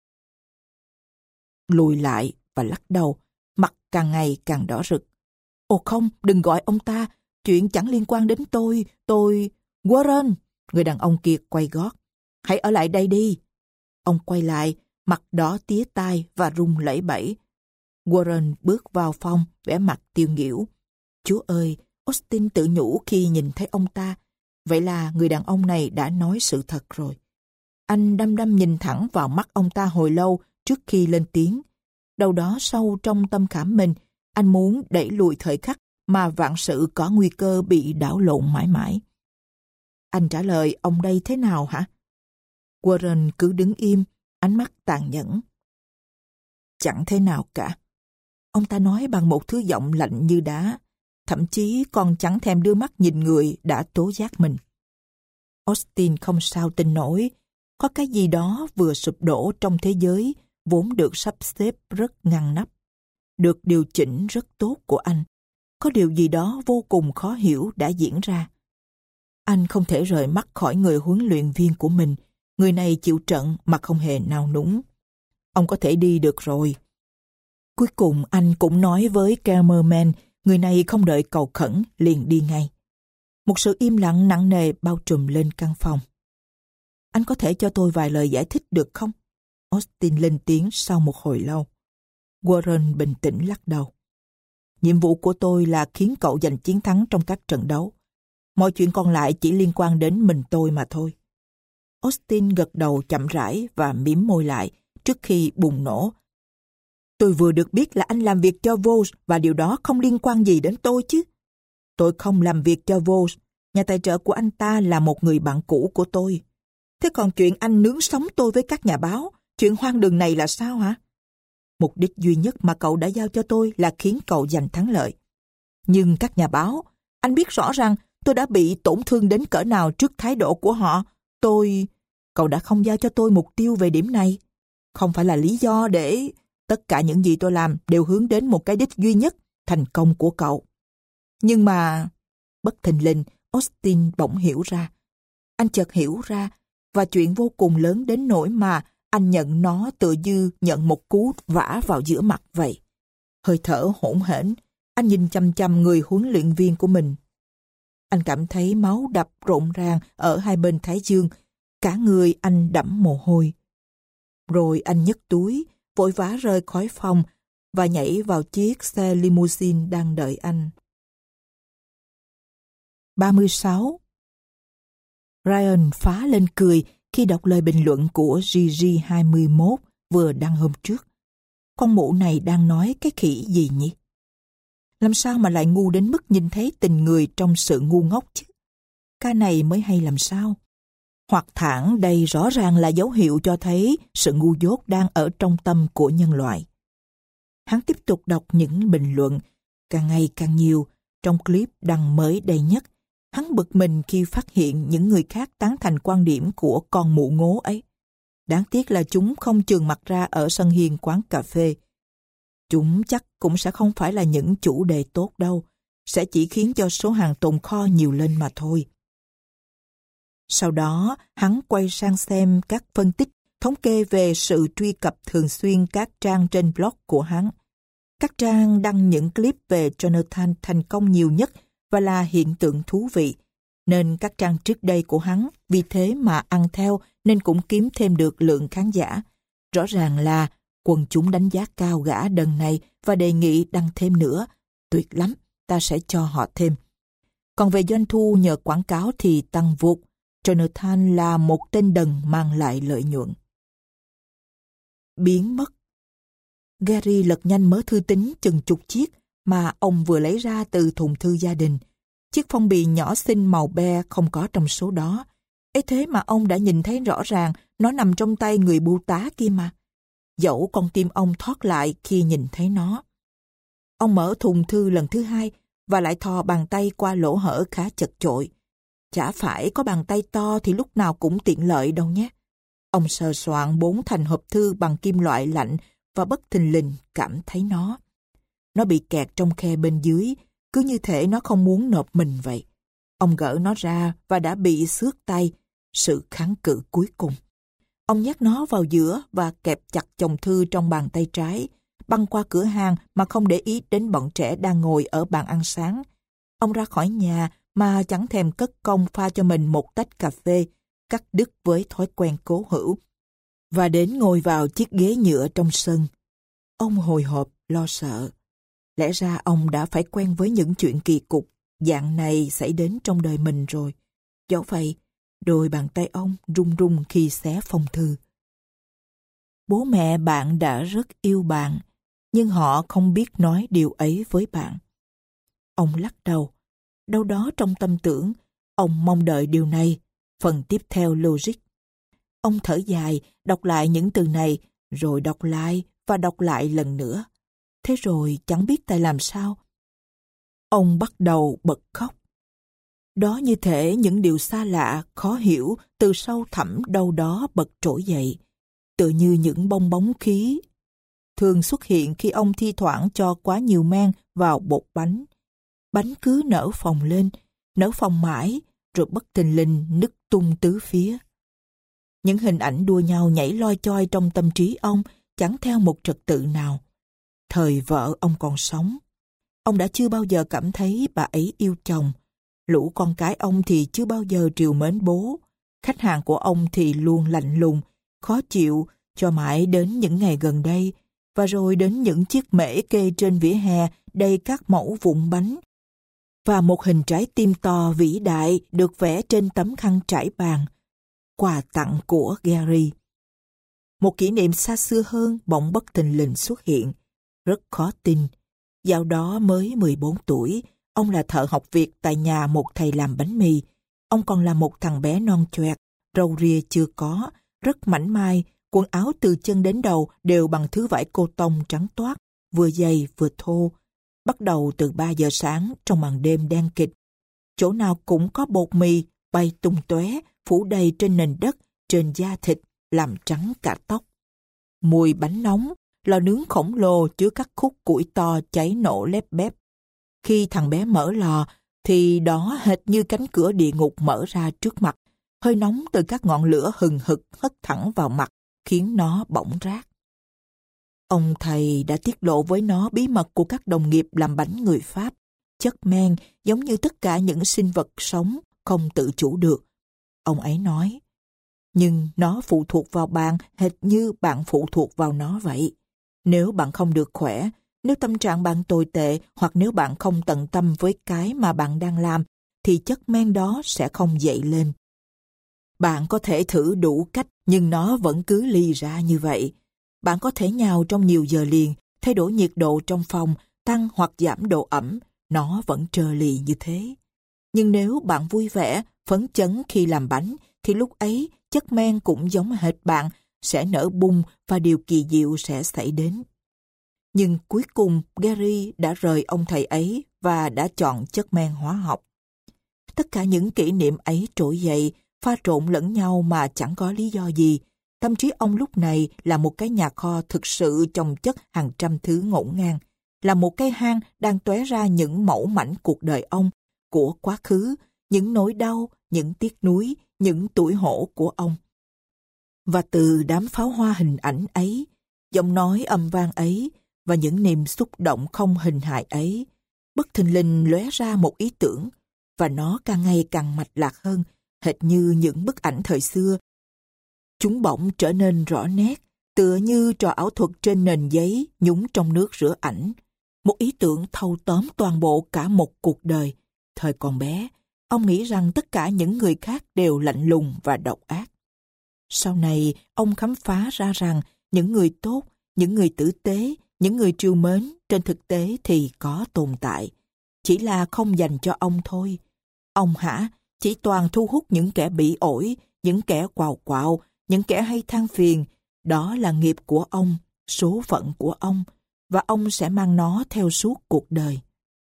Lùi lại và lắc đầu, mặt càng ngày càng đỏ rực. Ồ không, đừng gọi ông ta, chuyện chẳng liên quan đến tôi, tôi... Warren, người đàn ông kia quay gót. Hãy ở lại đây đi. Ông quay lại, mặt đỏ tía tai và run lẩy bẩy. Warren bước vào phòng, vẻ mặt tiêu nghỉu. Chúa ơi, Austin tự nhủ khi nhìn thấy ông ta. Vậy là người đàn ông này đã nói sự thật rồi. Anh đăm đăm nhìn thẳng vào mắt ông ta hồi lâu trước khi lên tiếng. Đâu đó sâu trong tâm khảm mình, anh muốn đẩy lùi thời khắc mà vạn sự có nguy cơ bị đảo lộn mãi mãi. Anh trả lời ông đây thế nào hả? Warren cứ đứng im, ánh mắt tàn nhẫn. Chẳng thế nào cả. Ông ta nói bằng một thứ giọng lạnh như đá, thậm chí còn chẳng thèm đưa mắt nhìn người đã tố giác mình. Austin không sao tin nổi, có cái gì đó vừa sụp đổ trong thế giới vốn được sắp xếp rất ngăn nắp, được điều chỉnh rất tốt của anh. Có điều gì đó vô cùng khó hiểu đã diễn ra. Anh không thể rời mắt khỏi người huấn luyện viên của mình. Người này chịu trận mà không hề nao núng. Ông có thể đi được rồi. Cuối cùng anh cũng nói với Camerman, người này không đợi cầu khẩn, liền đi ngay. Một sự im lặng nặng nề bao trùm lên căn phòng. Anh có thể cho tôi vài lời giải thích được không? Austin lên tiếng sau một hồi lâu. Warren bình tĩnh lắc đầu. Nhiệm vụ của tôi là khiến cậu giành chiến thắng trong các trận đấu. Mọi chuyện còn lại chỉ liên quan đến mình tôi mà thôi. Austin gật đầu chậm rãi và mím môi lại trước khi bùng nổ. Tôi vừa được biết là anh làm việc cho Vos và điều đó không liên quan gì đến tôi chứ. Tôi không làm việc cho Vos. Nhà tài trợ của anh ta là một người bạn cũ của tôi. Thế còn chuyện anh nướng sống tôi với các nhà báo, chuyện hoang đường này là sao hả? Mục đích duy nhất mà cậu đã giao cho tôi là khiến cậu giành thắng lợi. Nhưng các nhà báo, anh biết rõ rằng tôi đã bị tổn thương đến cỡ nào trước thái độ của họ. Tôi... Cậu đã không giao cho tôi mục tiêu về điểm này. Không phải là lý do để... Tất cả những gì tôi làm đều hướng đến một cái đích duy nhất, thành công của cậu. Nhưng mà... Bất thình lình, Austin bỗng hiểu ra. Anh chợt hiểu ra, và chuyện vô cùng lớn đến nỗi mà anh nhận nó tựa như nhận một cú vả vào giữa mặt vậy. Hơi thở hỗn hển, anh nhìn chăm chăm người huấn luyện viên của mình. Anh cảm thấy máu đập rộn ràng ở hai bên thái dương, cả người anh đẫm mồ hôi. Rồi anh nhấc túi, vội vã rời khỏi phòng và nhảy vào chiếc xe limousine đang đợi anh. ba mươi sáu. Ryan phá lên cười khi đọc lời bình luận của Gigi hai mươi mốt vừa đăng hôm trước. Con mụ này đang nói cái khỉ gì nhỉ? Làm sao mà lại ngu đến mức nhìn thấy tình người trong sự ngu ngốc chứ? Ca này mới hay làm sao? Hoặc thẳng đây rõ ràng là dấu hiệu cho thấy sự ngu dốt đang ở trong tâm của nhân loại. Hắn tiếp tục đọc những bình luận, càng ngày càng nhiều, trong clip đăng mới đây nhất. Hắn bực mình khi phát hiện những người khác tán thành quan điểm của con mụ ngố ấy. Đáng tiếc là chúng không chườn mặt ra ở sân hiên quán cà phê. Chúng chắc cũng sẽ không phải là những chủ đề tốt đâu, sẽ chỉ khiến cho số hàng tồn kho nhiều lên mà thôi. Sau đó, hắn quay sang xem các phân tích, thống kê về sự truy cập thường xuyên các trang trên blog của hắn. Các trang đăng những clip về Jonathan thành công nhiều nhất và là hiện tượng thú vị, nên các trang trước đây của hắn vì thế mà ăn theo nên cũng kiếm thêm được lượng khán giả. Rõ ràng là quần chúng đánh giá cao gã đần này và đề nghị đăng thêm nữa. Tuyệt lắm, ta sẽ cho họ thêm. Còn về doanh thu nhờ quảng cáo thì tăng vụt. Jonathan là một tên đần mang lại lợi nhuận. Biến mất. Gary lật nhanh mớ thư tín chừng chục chiếc mà ông vừa lấy ra từ thùng thư gia đình. Chiếc phong bì nhỏ xinh màu be không có trong số đó. Ấy thế mà ông đã nhìn thấy rõ ràng nó nằm trong tay người bưu tá kia mà. Dẫu con tim ông thoát lại khi nhìn thấy nó. Ông mở thùng thư lần thứ hai và lại thò bàn tay qua lỗ hở khá chật chội. Chả phải có bàn tay to thì lúc nào cũng tiện lợi đâu nhé. Ông sờ soạn bốn thành hộp thư bằng kim loại lạnh và bất thình lình cảm thấy nó. Nó bị kẹt trong khe bên dưới, cứ như thể nó không muốn nộp mình vậy. Ông gỡ nó ra và đã bị xước tay, sự kháng cự cuối cùng. Ông nhét nó vào giữa và kẹp chặt chồng thư trong bàn tay trái, băng qua cửa hàng mà không để ý đến bọn trẻ đang ngồi ở bàn ăn sáng. Ông ra khỏi nhà mà chẳng thèm cất công pha cho mình một tách cà phê, cắt đứt với thói quen cố hữu, và đến ngồi vào chiếc ghế nhựa trong sân. Ông hồi hộp, lo sợ. Lẽ ra ông đã phải quen với những chuyện kỳ cục dạng này xảy đến trong đời mình rồi. Dẫu vậy, đôi bàn tay ông run run khi xé phong thư. Bố mẹ bạn đã rất yêu bạn, nhưng họ không biết nói điều ấy với bạn. Ông lắc đầu. Đâu đó trong tâm tưởng, ông mong đợi điều này. Phần tiếp theo logic. Ông thở dài, đọc lại những từ này, rồi đọc lại và đọc lại lần nữa. Thế rồi chẳng biết tại làm sao. Ông bắt đầu bật khóc. Đó như thể những điều xa lạ, khó hiểu, từ sâu thẳm đâu đó bật trỗi dậy, tựa như những bong bóng khí thường xuất hiện khi ông thi thoảng cho quá nhiều men vào bột bánh. Bánh cứ nở phồng lên, nở phồng mãi, rồi bất thình lình nứt tung tứ phía. Những hình ảnh đua nhau nhảy loi choi trong tâm trí ông, chẳng theo một trật tự nào. Thời vợ ông còn sống, ông đã chưa bao giờ cảm thấy bà ấy yêu chồng. Lũ con cái ông thì chưa bao giờ trìu mến bố. Khách hàng của ông thì luôn lạnh lùng, khó chịu, cho mãi đến những ngày gần đây, và rồi đến những chiếc mễ kê trên vỉa hè đầy các mẩu vụn bánh. và một hình trái tim to vĩ đại được vẽ trên tấm khăn trải bàn. Quà tặng của Gary. Một kỷ niệm xa xưa hơn bỗng bất thình lình xuất hiện. Rất khó tin. Dạo đó mới mười bốn tuổi, ông là thợ học việc tại nhà một thầy làm bánh mì. Ông còn là một thằng bé non choẹt, râu ria chưa có, rất mảnh mai, quần áo từ chân đến đầu đều bằng thứ vải cô tông trắng toát, vừa dày vừa thô. Bắt đầu từ ba giờ sáng trong màn đêm đen kịt. Chỗ nào cũng có bột mì bay tung tóe, phủ đầy trên nền đất, trên da thịt, làm trắng cả tóc. Mùi bánh nóng, lò nướng khổng lồ chứa các khúc củi to cháy nổ lép bép. Khi thằng bé mở lò, thì đó hệt như cánh cửa địa ngục mở ra trước mặt. Hơi nóng từ các ngọn lửa hừng hực hất thẳng vào mặt, khiến nó bỏng rát. Ông thầy đã tiết lộ với nó bí mật của các đồng nghiệp làm bánh người Pháp. Chất men, giống như tất cả những sinh vật sống, không tự chủ được. Ông ấy nói, nhưng nó phụ thuộc vào bạn hệt như bạn phụ thuộc vào nó vậy. Nếu bạn không được khỏe, nếu tâm trạng bạn tồi tệ, hoặc nếu bạn không tận tâm với cái mà bạn đang làm, thì chất men đó sẽ không dậy lên. Bạn có thể thử đủ cách, nhưng nó vẫn cứ ly ra như vậy. Bạn có thể nhào trong nhiều giờ liền, thay đổi nhiệt độ trong phòng, tăng hoặc giảm độ ẩm, nó vẫn trơ lì như thế. Nhưng nếu bạn vui vẻ, phấn chấn khi làm bánh, thì lúc ấy chất men cũng giống hệt bạn, sẽ nở bung và điều kỳ diệu sẽ xảy đến. Nhưng cuối cùng Gary đã rời ông thầy ấy và đã chọn chất men hóa học. Tất cả những kỷ niệm ấy trỗi dậy, pha trộn lẫn nhau mà chẳng có lý do gì. Tâm trí ông lúc này là một cái nhà kho thực sự chồng chất hàng trăm thứ ngổn ngang, là một cái hang đang tóe ra những mẩu mảnh cuộc đời ông, của quá khứ, những nỗi đau, những tiếc nuối, những tủi hổ của ông. Và từ đám pháo hoa hình ảnh ấy, giọng nói âm vang ấy và những niềm xúc động không hình hài ấy, bất thình lình lóe ra một ý tưởng, và nó càng ngày càng mạch lạc hơn, hệt như những bức ảnh thời xưa. Chúng bỗng trở nên rõ nét, tựa như trò ảo thuật trên nền giấy nhúng trong nước rửa ảnh. Một ý tưởng thâu tóm toàn bộ cả một cuộc đời. Thời còn bé, ông nghĩ rằng tất cả những người khác đều lạnh lùng và độc ác. Sau này, ông khám phá ra rằng những người tốt, những người tử tế, những người trìu mến trên thực tế thì có tồn tại. Chỉ là không dành cho ông thôi. Ông hả, chỉ toàn thu hút những kẻ bỉ ổi, những kẻ quào quạo, những kẻ hay than phiền. Đó là nghiệp của ông, số phận của ông, và ông sẽ mang nó theo suốt cuộc đời.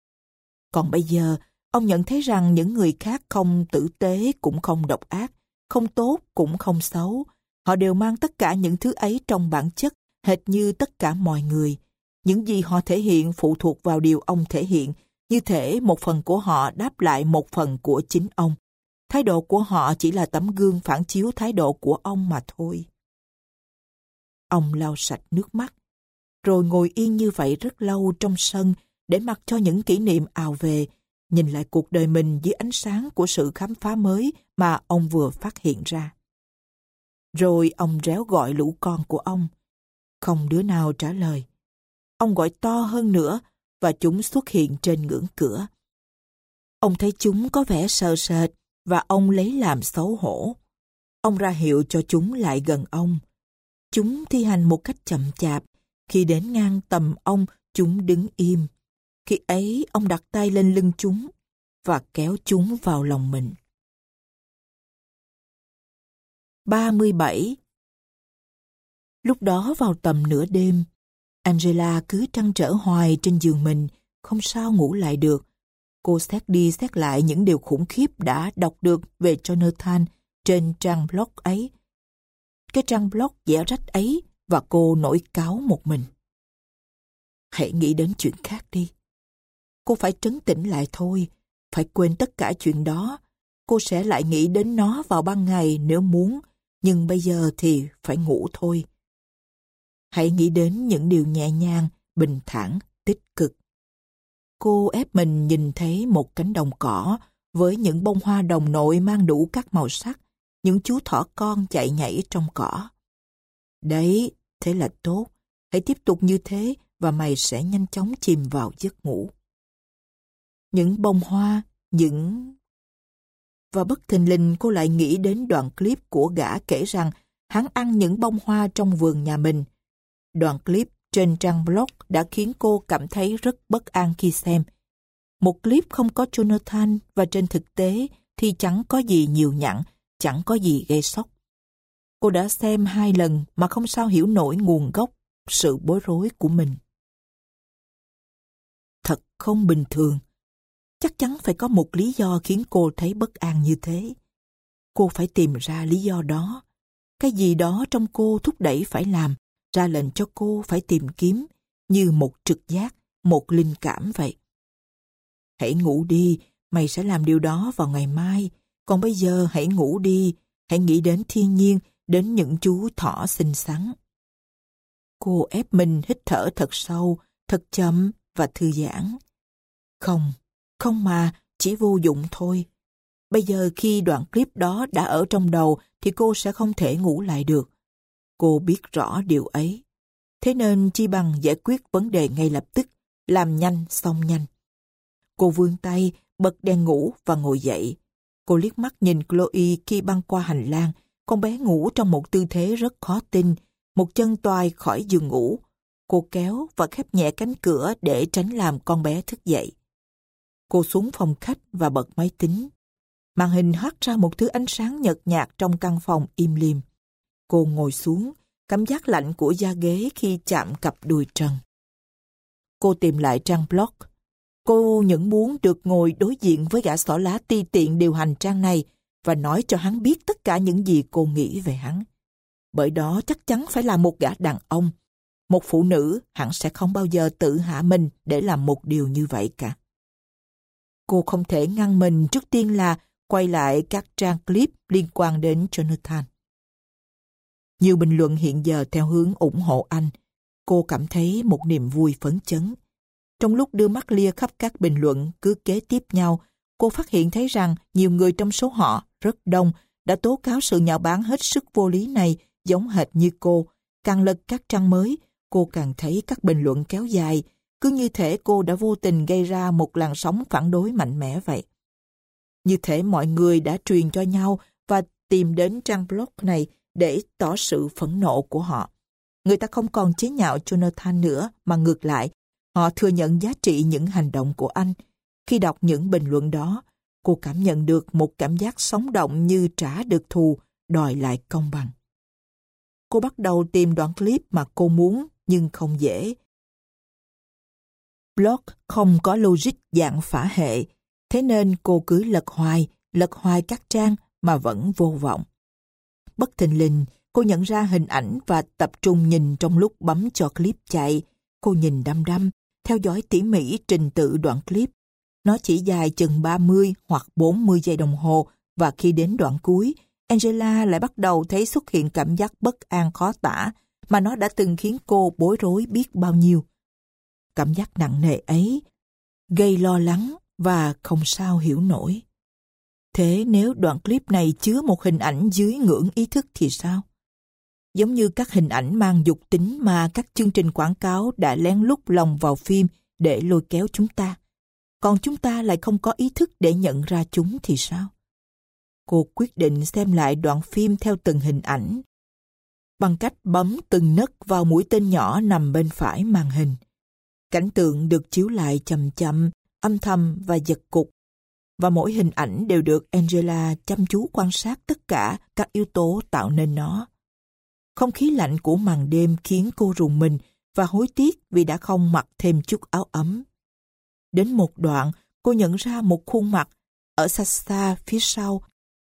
Còn bây giờ, ông nhận thấy rằng những người khác không tử tế cũng không độc ác, không tốt cũng không xấu. Họ đều mang tất cả những thứ ấy trong bản chất, hệt như tất cả mọi người. Những gì họ thể hiện phụ thuộc vào điều ông thể hiện, như thể một phần của họ đáp lại một phần của chính ông. Thái độ của họ chỉ là tấm gương phản chiếu thái độ của ông mà thôi. Ông lau sạch nước mắt, rồi ngồi yên như vậy rất lâu trong sân, để mặc cho những kỷ niệm ào về, nhìn lại cuộc đời mình dưới ánh sáng của sự khám phá mới mà ông vừa phát hiện ra. Rồi ông réo gọi lũ con của ông. Không đứa nào trả lời. Ông gọi to hơn nữa, và chúng xuất hiện trên ngưỡng cửa. Ông thấy chúng có vẻ sợ sệt, và ông lấy làm xấu hổ. Ông ra hiệu cho chúng lại gần ông. Chúng thi hành một cách chậm chạp. Khi đến ngang tầm ông, chúng đứng im. Khi ấy, ông đặt tay lên lưng chúng và kéo chúng vào lòng mình. ba mươi bảy. Lúc đó vào tầm nửa đêm, Angela cứ trăn trở hoài trên giường mình, không sao ngủ lại được. Cô xét đi xét lại những điều khủng khiếp đã đọc được về Jonathan trên trang blog ấy. Cái trang blog vẽ rách ấy, và cô nổi cáu một mình. Hãy nghĩ đến chuyện khác đi. Cô phải trấn tĩnh lại thôi, phải quên tất cả chuyện đó. Cô sẽ lại nghĩ đến nó vào ban ngày nếu muốn, nhưng bây giờ thì phải ngủ thôi. Hãy nghĩ đến những điều nhẹ nhàng, bình thản, tích cực. Cô ép mình nhìn thấy một cánh đồng cỏ với những bông hoa đồng nội mang đủ các màu sắc, những chú thỏ con chạy nhảy trong cỏ. Đấy, thế là tốt. Hãy tiếp tục như thế và mày sẽ nhanh chóng chìm vào giấc ngủ. những bông hoa, những... Và bất thình lình cô lại nghĩ đến đoạn clip của gã kể rằng hắn ăn những bông hoa trong vườn nhà mình. Đoạn clip trên trang blog đã khiến cô cảm thấy rất bất an khi xem. Một clip không có Jonathan và trên thực tế thì chẳng có gì nhiều nhặn, chẳng có gì gây sốc. Cô đã xem hai lần mà không sao hiểu nổi nguồn gốc sự bối rối của mình. Thật không bình thường. Chắc chắn phải có một lý do khiến cô thấy bất an như thế. Cô phải tìm ra lý do đó. Cái gì đó trong cô thúc đẩy phải làm, ra lệnh cho cô phải tìm kiếm, như một trực giác, một linh cảm vậy. Hãy ngủ đi, mày sẽ làm điều đó vào ngày mai. Còn bây giờ hãy ngủ đi, hãy nghĩ đến thiên nhiên, đến những chú thỏ xinh xắn. Cô ép mình hít thở thật sâu, thật chậm và thư giãn. Không, không mà, chỉ vô dụng thôi. Bây giờ khi đoạn clip đó đã ở trong đầu thì cô sẽ không thể ngủ lại được. Cô biết rõ điều ấy. Thế nên chi bằng giải quyết vấn đề ngay lập tức, làm nhanh xong nhanh. Cô vươn tay, bật đèn ngủ và ngồi dậy. Cô liếc mắt nhìn Chloe khi băng qua hành lang. Con bé ngủ trong một tư thế rất khó tin, một chân toai khỏi giường ngủ. Cô kéo và khép nhẹ cánh cửa để tránh làm con bé thức dậy. Cô xuống phòng khách và bật máy tính. Màn hình hắt ra một thứ ánh sáng nhợt nhạt trong căn phòng im lìm. Cô ngồi xuống, cảm giác lạnh của da ghế khi chạm cặp đùi trần. Cô tìm lại trang blog. Cô những muốn được ngồi đối diện với gã xỏ lá ti tiện điều hành trang này và nói cho hắn biết tất cả những gì cô nghĩ về hắn. Bởi đó chắc chắn phải là một gã đàn ông. Một phụ nữ hẳn sẽ không bao giờ tự hạ mình để làm một điều như vậy cả. Cô không thể ngăn mình trước tiên là quay lại các trang clip liên quan đến Jonathan. Nhiều bình luận hiện giờ theo hướng ủng hộ anh. Cô cảm thấy một niềm vui phấn chấn. Trong lúc đưa mắt lia khắp các bình luận cứ kế tiếp nhau, cô phát hiện thấy rằng nhiều người trong số họ, rất đông, đã tố cáo sự nhạo báng hết sức vô lý này giống hệt như cô. Càng lật các trang mới, cô càng thấy các bình luận kéo dài, cứ như thể cô đã vô tình gây ra một làn sóng phản đối mạnh mẽ vậy. Như thể mọi người đã truyền cho nhau và tìm đến trang blog này để tỏ sự phẫn nộ của họ. Người ta không còn chế nhạo Jonathan nữa, mà ngược lại, họ thừa nhận giá trị những hành động của anh. Khi đọc những bình luận đó, cô cảm nhận được một cảm giác sống động như trả được thù, đòi lại công bằng. Cô bắt đầu tìm đoạn clip mà cô muốn, nhưng không dễ. Blog không có logic dạng phả hệ, thế nên cô cứ lật hoài, lật hoài các trang mà vẫn vô vọng. Bất thình lình, cô nhận ra hình ảnh và tập trung nhìn trong lúc bấm cho clip chạy. Cô nhìn đăm đăm, theo dõi tỉ mỉ trình tự đoạn clip. Nó chỉ dài chừng ba mươi hoặc bốn mươi giây đồng hồ và khi đến đoạn cuối, Angela lại bắt đầu thấy xuất hiện cảm giác bất an khó tả mà nó đã từng khiến cô bối rối biết bao nhiêu. Cảm giác nặng nề ấy gây lo lắng và không sao hiểu nổi. Thế nếu đoạn clip này chứa một hình ảnh dưới ngưỡng ý thức thì sao? Giống như các hình ảnh mang dục tính mà các chương trình quảng cáo đã lén lút lồng vào phim để lôi kéo chúng ta. Còn chúng ta lại không có ý thức để nhận ra chúng thì sao? Cô quyết định xem lại đoạn phim theo từng hình ảnh, bằng cách bấm từng nấc vào mũi tên nhỏ nằm bên phải màn hình. Cảnh tượng được chiếu lại chậm chậm, âm thầm và giật cục, và mỗi hình ảnh đều được Angela chăm chú quan sát tất cả các yếu tố tạo nên nó. Không khí lạnh của màn đêm khiến cô rùng mình và hối tiếc vì đã không mặc thêm chút áo ấm. Đến một đoạn, cô nhận ra một khuôn mặt ở xa xa phía sau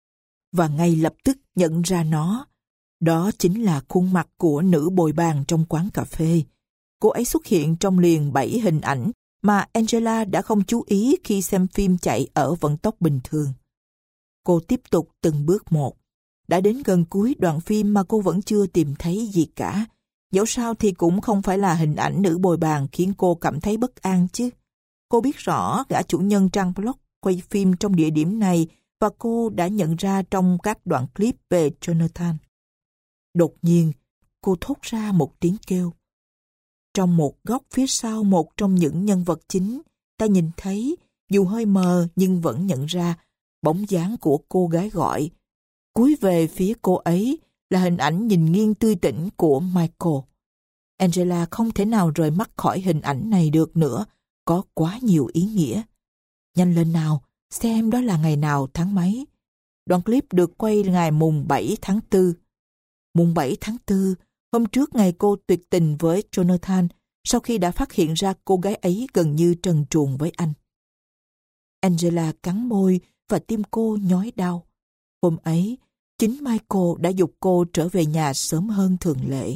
và ngay lập tức nhận ra nó. Đó chính là khuôn mặt của nữ bồi bàn trong quán cà phê. Cô ấy xuất hiện trong liền bảy hình ảnh mà Angela đã không chú ý khi xem phim chạy ở vận tốc bình thường. Cô tiếp tục từng bước một. Đã đến gần cuối đoạn phim mà cô vẫn chưa tìm thấy gì cả. Dẫu sao thì cũng không phải là hình ảnh nữ bồi bàn khiến cô cảm thấy bất an chứ. Cô biết rõ gã chủ nhân trang blog quay phim trong địa điểm này và cô đã nhận ra trong các đoạn clip về Jonathan. Đột nhiên, cô thốt ra một tiếng kêu. Trong một góc phía sau một trong những nhân vật chính, ta nhìn thấy dù hơi mờ nhưng vẫn nhận ra bóng dáng của cô gái gọi. Cúi về phía cô ấy là hình ảnh nhìn nghiêng tươi tỉnh của Michael. Angela không thể nào rời mắt khỏi hình ảnh này được nữa, có quá nhiều ý nghĩa. Nhanh lên nào, xem đó là ngày nào tháng mấy. Đoạn clip được quay ngày mùng bảy tháng tư. Mùng bảy tháng tư, hôm trước ngày cô tuyệt tình với Jonathan, sau khi đã phát hiện ra cô gái ấy gần như trần truồng với anh. Angela cắn môi và tim cô nhói đau. Hôm ấy, chính Michael đã giục cô trở về nhà sớm hơn thường lệ.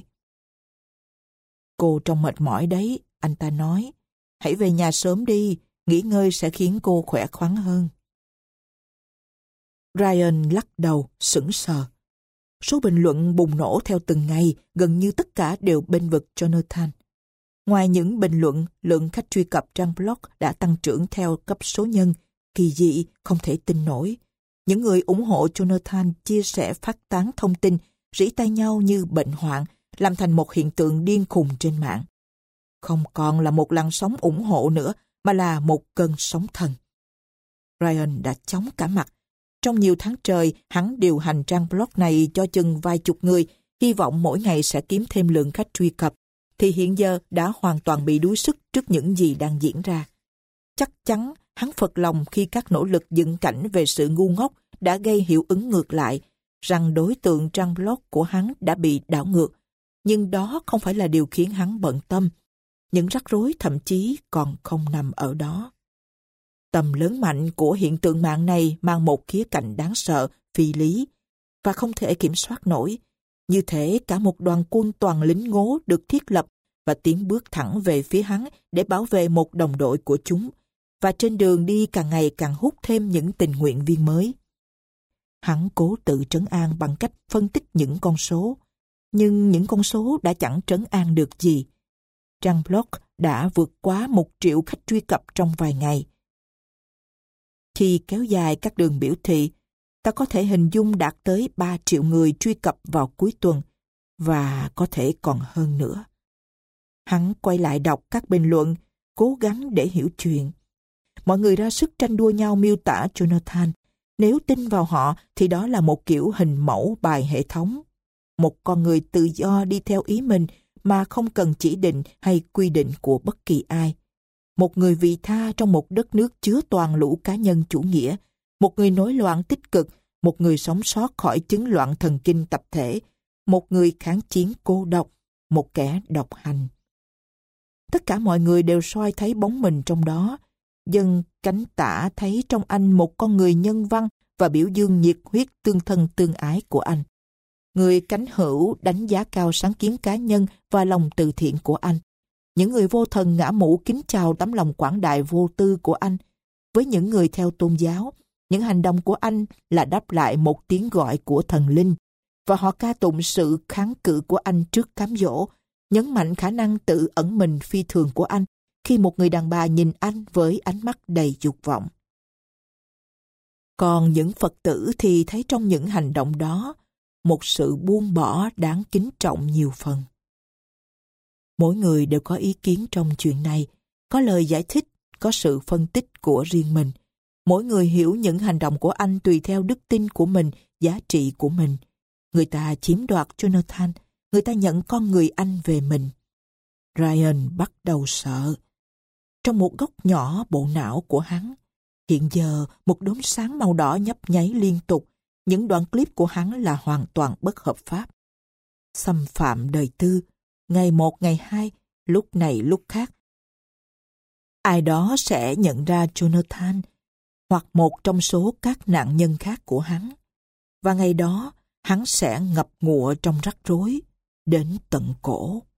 Cô trông mệt mỏi đấy, anh ta nói. Hãy về nhà sớm đi, nghỉ ngơi sẽ khiến cô khỏe khoắn hơn. Ryan lắc đầu, sững sờ. Số bình luận bùng nổ theo từng ngày, gần như tất cả đều bênh vực Jonathan. Ngoài những bình luận, lượng khách truy cập trang blog đã tăng trưởng theo cấp số nhân, kỳ dị, không thể tin nổi. Những người ủng hộ Jonathan chia sẻ phát tán thông tin, rỉ tai nhau như bệnh hoạn, làm thành một hiện tượng điên khùng trên mạng. Không còn là một làn sóng ủng hộ nữa, mà là một cơn sóng thần. Ryan đã chóng cả mặt. Trong nhiều tháng trời, hắn điều hành trang blog này cho chừng vài chục người, hy vọng mỗi ngày sẽ kiếm thêm lượng khách truy cập, thì hiện giờ đã hoàn toàn bị đuối sức trước những gì đang diễn ra. Chắc chắn hắn phật lòng khi các nỗ lực dựng cảnh về sự ngu ngốc đã gây hiệu ứng ngược lại, rằng đối tượng trang blog của hắn đã bị đảo ngược. Nhưng đó không phải là điều khiến hắn bận tâm. Những rắc rối thậm chí còn không nằm ở đó. Tầm lớn mạnh của hiện tượng mạng này mang một khía cạnh đáng sợ, phi lý, và không thể kiểm soát nổi. Như thể cả một đoàn quân toàn lính ngố được thiết lập và tiến bước thẳng về phía hắn để bảo vệ một đồng đội của chúng, và trên đường đi càng ngày càng hút thêm những tình nguyện viên mới. Hắn cố tự trấn an bằng cách phân tích những con số, nhưng những con số đã chẳng trấn an được gì. Trang blog đã vượt quá một triệu khách truy cập trong vài ngày. Khi kéo dài các đường biểu thị, ta có thể hình dung đạt tới ba triệu người truy cập vào cuối tuần, và có thể còn hơn nữa. Hắn quay lại đọc các bình luận, cố gắng để hiểu chuyện. Mọi người ra sức tranh đua nhau miêu tả Jonathan. Nếu tin vào họ thì đó là một kiểu hình mẫu bài hệ thống. Một con người tự do đi theo ý mình mà không cần chỉ định hay quy định của bất kỳ ai. Một người vị tha trong một đất nước chứa toàn lũ cá nhân chủ nghĩa. Một người nổi loạn tích cực. Một người sống sót khỏi chứng loạn thần kinh tập thể. Một người kháng chiến cô độc. Một kẻ độc hành. Tất cả mọi người đều soi thấy bóng mình trong đó. Dân cánh tả thấy trong anh một con người nhân văn và biểu dương nhiệt huyết tương thân tương ái của anh. Người cánh hữu đánh giá cao sáng kiến cá nhân và lòng từ thiện của anh. Những người vô thần ngã mũ kính chào tấm lòng quảng đại vô tư của anh. Với những người theo tôn giáo, những hành động của anh là đáp lại một tiếng gọi của thần linh, và họ ca tụng sự kháng cự của anh trước cám dỗ, nhấn mạnh khả năng tự ẩn mình phi thường của anh khi một người đàn bà nhìn anh với ánh mắt đầy dục vọng. Còn những Phật tử thì thấy trong những hành động đó một sự buông bỏ đáng kính trọng nhiều phần. Mỗi người đều có ý kiến trong chuyện này, có lời giải thích, có sự phân tích của riêng mình. Mỗi người hiểu những hành động của anh tùy theo đức tin của mình, giá trị của mình. Người ta chiếm đoạt Jonathan, người ta nhận con người anh về mình. Ryan bắt đầu sợ. Trong một góc nhỏ bộ não của hắn, hiện giờ một đốm sáng màu đỏ nhấp nháy liên tục. Những đoạn clip của hắn là hoàn toàn bất hợp pháp. Xâm phạm đời tư, ngày một ngày hai, lúc này lúc khác. Ai đó sẽ nhận ra Jonathan, hoặc một trong số các nạn nhân khác của hắn. Và ngày đó, hắn sẽ ngập ngụa trong rắc rối, đến tận cổ.